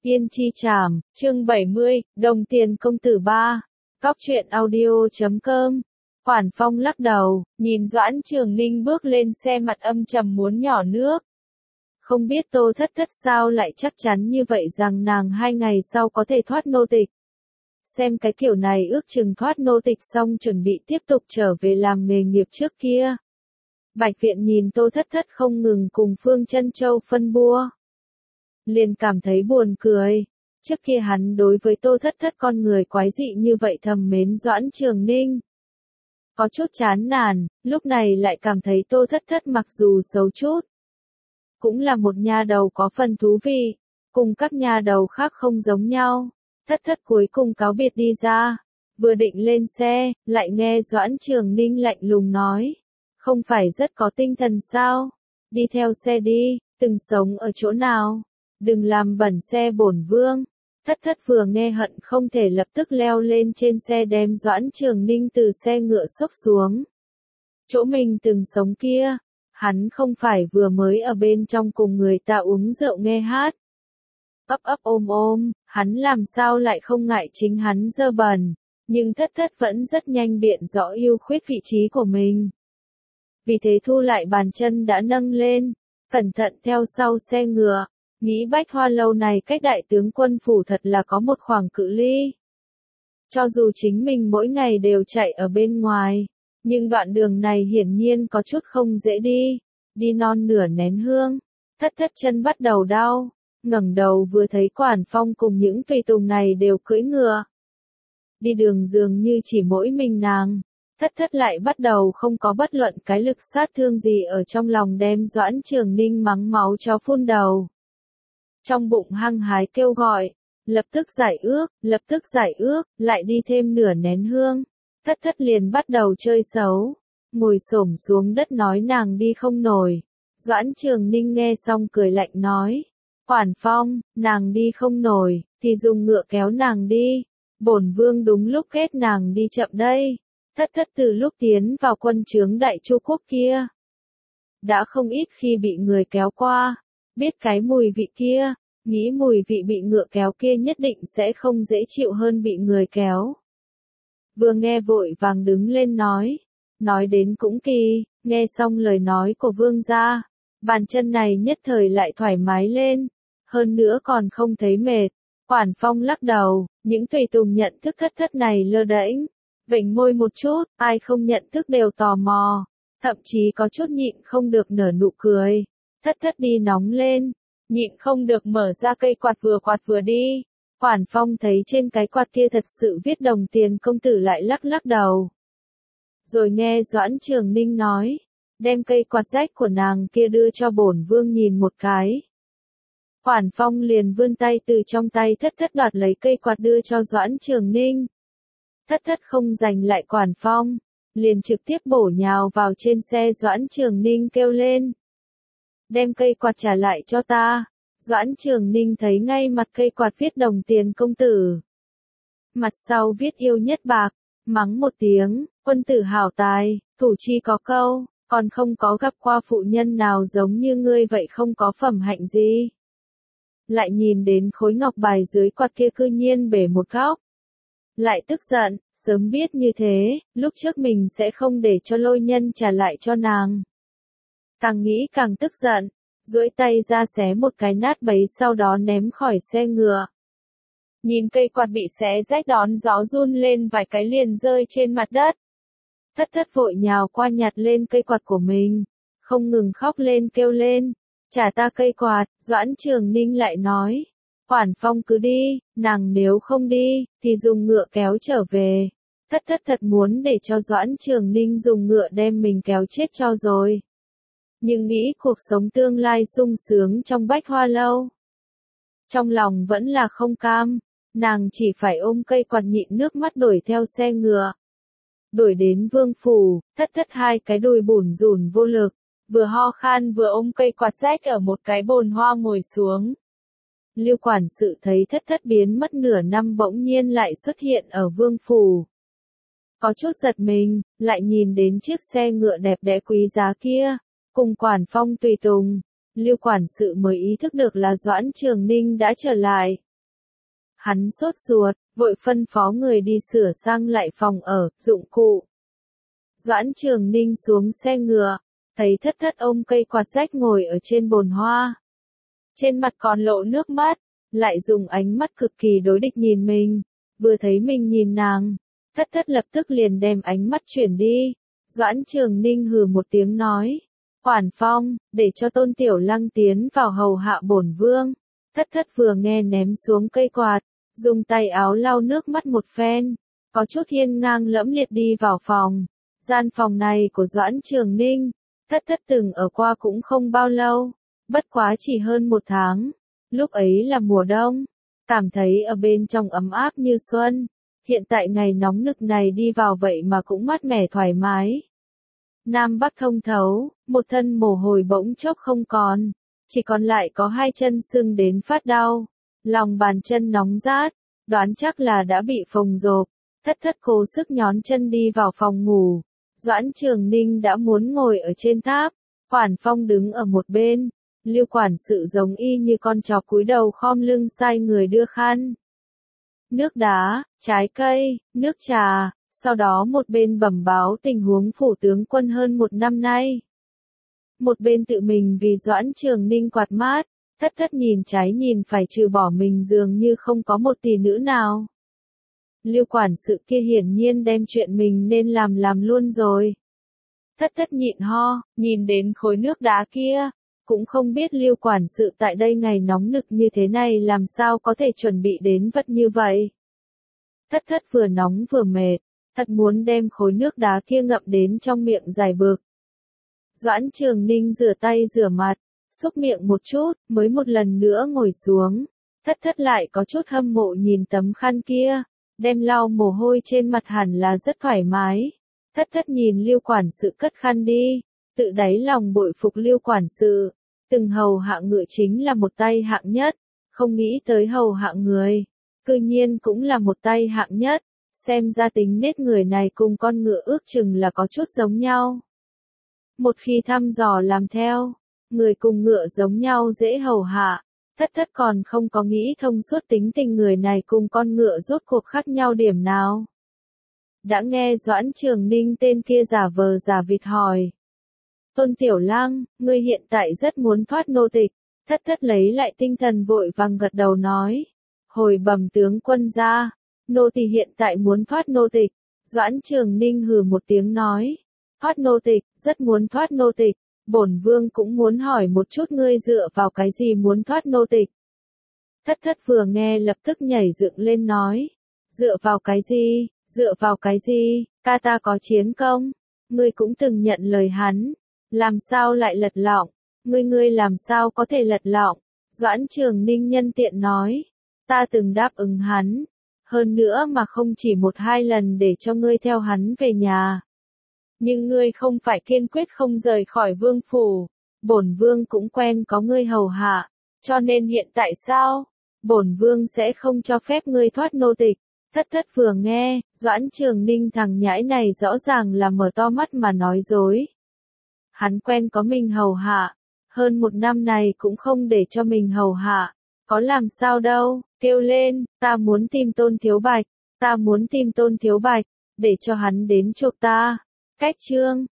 Yên Chi Trảm, chương 70, Đồng Tiền Công Tử 3. Cóc truyện audio.com. Quản Phong lắc đầu, nhìn Doãn Trường Ninh bước lên xe mặt âm trầm muốn nhỏ nước. Không biết Tô Thất Thất sao lại chắc chắn như vậy rằng nàng 2 ngày sau có thể thoát nô tịch. Xem cái kiểu này ước chừng thoát nô tịch xong chuẩn bị tiếp tục trở về làm nghề nghiệp trước kia. Bạch Viện nhìn Tô Thất Thất không ngừng cùng Phương Chân Châu phân bua. Liền cảm thấy buồn cười. Trước kia hắn đối với Tô Thất Thất con người quái dị như vậy thầm mến Doãn Trường Ninh. Có chút chán nản, lúc này lại cảm thấy Tô Thất Thất mặc dù xấu chút. Cũng là một nha đầu có phần thú vị, cùng các nha đầu khác không giống nhau. Thất Thất cuối cùng cáo biệt đi ra. Vừa định lên xe, lại nghe Doãn Trường Ninh lạnh lùng nói. Không phải rất có tinh thần sao? Đi theo xe đi, từng sống ở chỗ nào? Đừng làm bẩn xe bổn vương. Thất Thất vừa nghe hận không thể lập tức leo lên trên xe đem Doãn Trường Ninh từ xe ngựa xốc xuống. Chỗ mình từng sống kia, hắn không phải vừa mới ở bên trong cùng người ta uống rượu nghe hát. Ấp ấp ôm ôm, hắn làm sao lại không ngại chính hắn dơ bẩn, nhưng Thất Thất vẫn rất nhanh biện rõ ưu khuyết vị trí của mình. Vì thế thu lại bàn chân đã nâng lên, cẩn thận theo sau xe ngựa. Nghĩ Bách Hoa Lâu này cách đại tướng quân phủ thật là có một khoảng cự ly. Cho dù chính mình mỗi ngày đều chạy ở bên ngoài, nhưng đoạn đường này hiển nhiên có chút không dễ đi, đi non nửa nén hương, Thất Thất chân bắt đầu đau, ngẩng đầu vừa thấy Quản Phong cùng những tùy tùng này đều cưỡi ngựa. Đi đường dường như chỉ mỗi mình nàng, Thất Thất lại bắt đầu không có bất luận cái lực sát thương gì ở trong lòng đem Doãn Trường Ninh mắng máu chó phun đầu. Trong bụng hăng hái kêu gọi, lập tức giải ước, lại đi thêm nửa nén hương. Thất Thất liền bắt đầu chơi xấu, ngồi xổm xuống đất nói nàng đi không nổi. Doãn Trường Ninh nghe xong cười lạnh nói, Quản Phong, nàng đi không nổi, thì dùng ngựa kéo nàng đi. Bổn vương đúng lúc kết nàng đi chậm đây. Thất Thất từ lúc tiến vào quân trướng Đại Chu Quốc kia, đã không ít khi bị người kéo qua. Biết cái mùi vị kia, nghĩ mùi vị bị ngựa kéo kia nhất định sẽ không dễ chịu hơn bị người kéo. Vừa nghe vội vàng đứng lên nói đến cũng kỳ, nghe xong lời nói của vương gia, bàn chân này nhất thời lại thoải mái lên, hơn nữa còn không thấy mệt. Quản Phong lắc đầu, những tùy tùng nhận thức Thất Thất này lơ đễnh, vểnh môi một chút, ai không nhận thức đều tò mò, thậm chí có chút nhịn không được nở nụ cười. Thất Thất đi nóng lên, nhịn không được mở ra cây quạt vừa đi. Quản Phong thấy trên cái quạt kia thật sự viết Đồng Tiền Công Tử lại lắc đầu. Rồi nghe Doãn Trường Ninh nói, đem cây quạt rách của nàng kia đưa cho bổn vương nhìn một cái. Quản Phong liền vươn tay từ trong tay Thất Thất đoạt lấy cây quạt đưa cho Doãn Trường Ninh. Thất Thất không giành lại Quản Phong, liền trực tiếp bổ nhào vào trên xe. Doãn Trường Ninh kêu lên, đem cây quạt trả lại cho ta. Doãn Trường Ninh thấy ngay mặt cây quạt viết Đồng Tiền Công Tử, mặt sau viết yêu nhất bạc, mắng một tiếng, quân tử hảo tài, thủ chi có câu, còn không có gặp qua phụ nhân nào giống như ngươi vậy không có phẩm hạnh gì. Lại nhìn đến khối ngọc bài dưới quạt kia cư nhiên bể một góc. Lại tức giận, sớm biết như thế, lúc trước mình sẽ không để cho Lôi Nhân trả lại cho nàng. Càng nghĩ càng tức giận, duỗi tay ra xé một cái nát bấy sau đó ném khỏi xe ngựa. Nhìn cây quạt bị xé rách đón gió run lên vài cái liền rơi trên mặt đất. Thất Thất vội nhào qua nhặt lên cây quạt của mình, không ngừng khóc lên kêu lên, trả ta cây quạt. Doãn Trường Ninh lại nói, Quản Phong cứ đi, nàng nếu không đi, thì dùng ngựa kéo trở về. Thất Thất thật muốn để cho Doãn Trường Ninh dùng ngựa đem mình kéo chết cho rồi. Nhưng nghĩ cuộc sống tương lai sung sướng trong Bách Hoa Lâu, trong lòng vẫn là không cam, nàng chỉ phải ôm cây quạt nhịn nước mắt đuổi theo xe ngựa. Đuổi đến vương phủ, Thất Thất hai cái đùi bủn rủn vô lực, vừa ho khan vừa ôm cây quạt rách ở một cái bồn hoa ngồi xuống. Lưu quản sự thấy Thất Thất biến mất nửa năm bỗng nhiên lại xuất hiện ở vương phủ. Có chút giật mình, lại nhìn đến chiếc xe ngựa đẹp đẽ quý giá kia, cùng Quản Phong tùy tùng, Lưu quản sự mới ý thức được là Doãn Trường Ninh đã trở lại. Hắn sốt ruột, vội phân phó người đi sửa sang lại phòng ở, dụng cụ. Doãn Trường Ninh xuống xe ngựa, thấy Thất Thất ôm cây quạt rách ngồi ở trên bồn hoa. Trên mặt còn lộ nước mắt, lại dùng ánh mắt cực kỳ đối địch nhìn mình. Vừa thấy mình nhìn nàng, Thất Thất lập tức liền đem ánh mắt chuyển đi. Doãn Trường Ninh hừ một tiếng nói, Quản Phong, để cho Tôn Tiểu Lăng tiến vào hầu hạ bổn vương. Thất Thất vừa nghe ném xuống cây quạt, dùng tay áo lau nước mắt một phen, có chút hiên ngang lẫm liệt đi vào phòng. Gian phòng này của Doãn Trường Ninh, Thất Thất từng ở qua cũng không bao lâu, bất quá chỉ hơn 1 tháng. Lúc ấy là mùa đông, cảm thấy ở bên trong ấm áp như xuân. Hiện tại ngày nóng nực này đi vào vậy mà cũng mát mẻ thoải mái. Nam Bắc thông thấu, một thân mồ hôi bỗng chốc không còn, chỉ còn lại có 2 chân sưng đến phát đau, lòng bàn chân nóng rát, đoán chắc là đã bị phồng rộp. Thất Thất cố sức nhón chân đi vào phòng ngủ. Doãn Trường Ninh đã muốn ngồi ở trên tháp, Quản Phong đứng ở một bên, Lưu quản sự giống y như con chó cúi đầu khom lưng sai người đưa khăn. Nước đá, trái cây, nước trà, sau đó một bên bẩm báo tình huống phủ tướng quân hơn 1 năm nay. Một bên tự mình vì Doãn Trường Ninh quạt mát, Thất Thất nhìn trái nhìn phải trừ bỏ mình dường như không có một tỷ nữ nào. Lưu quản sự kia hiển nhiên đem chuyện mình nên làm luôn rồi. Thất Thất nhịn ho, nhìn đến khối nước đá kia, cũng không biết Lưu quản sự tại đây ngày nóng nực như thế này làm sao có thể chuẩn bị đến vật như vậy. Thất Thất vừa nóng vừa mệt, thật muốn đem khối nước đá kia ngậm đến trong miệng giải bực. Doãn Trường Ninh rửa tay rửa mặt, xúc miệng một chút, mới một lần nữa ngồi xuống. Thất Thất lại có chút hâm mộ nhìn tấm khăn kia, đem lau mồ hôi trên mặt hẳn là rất thoải mái. Thất Thất nhìn Lưu quản sự cất khăn đi, tự đáy lòng bội phục Lưu quản sự, từng hầu hạ ngựa chính là một tay hạng nhất, không nghĩ tới hầu hạ người, cư nhiên cũng là một tay hạng nhất, xem ra tính nết người này cùng con ngựa ước chừng là có chút giống nhau. Một khi thăm dò làm theo, người cùng ngựa giống nhau dễ hầu hạ. Thất Thất còn không có nghĩ thông suốt tính tình người này cùng con ngựa rốt cuộc khác nhau điểm nào. Đã nghe Doãn Trường Ninh tên kia giả vờ giả vịt hỏi. Tôn Tiểu Lăng, ngươi hiện tại rất muốn thoát nô tịch. Thất Thất lấy lại tinh thần vội vàng gật đầu nói. Hồi bẩm tướng quân ra, nô tỳ hiện tại muốn thoát nô tịch. Doãn Trường Ninh hừ một tiếng nói. Thoát nô tịch, rất muốn thoát nô tịch. Bổn vương cũng muốn hỏi một chút ngươi dựa vào cái gì muốn thoát nô tịch. Thất Thất vừa nghe lập tức nhảy dựng lên nói. Dựa vào cái gì, dựa vào cái gì, ca ta có chiến công. Ngươi cũng từng nhận lời hắn. Làm sao lại lật lọng, ngươi làm sao có thể lật lọng. Doãn Trường Ninh nhân tiện nói. Ta từng đáp ứng hắn. Hơn nữa mà không chỉ 1-2 lần để cho ngươi theo hắn về nhà. Nhưng ngươi không phải kiên quyết không rời khỏi vương phủ, bổn vương cũng quen có ngươi hầu hạ, cho nên hiện tại sao? Bổn vương sẽ không cho phép ngươi thoát nô tịch. Thất Thất vừa nghe, Doãn Trường Ninh thằng nhãi này rõ ràng là mở to mắt mà nói dối. Hắn quen có mình hầu hạ, hơn 1 năm này cũng không để cho mình hầu hạ, có làm sao đâu, kêu lên, ta muốn tìm Tôn Thiếu Bạch, ta muốn tìm Tôn Thiếu Bạch, để cho hắn đến chuộc ta. Cách chương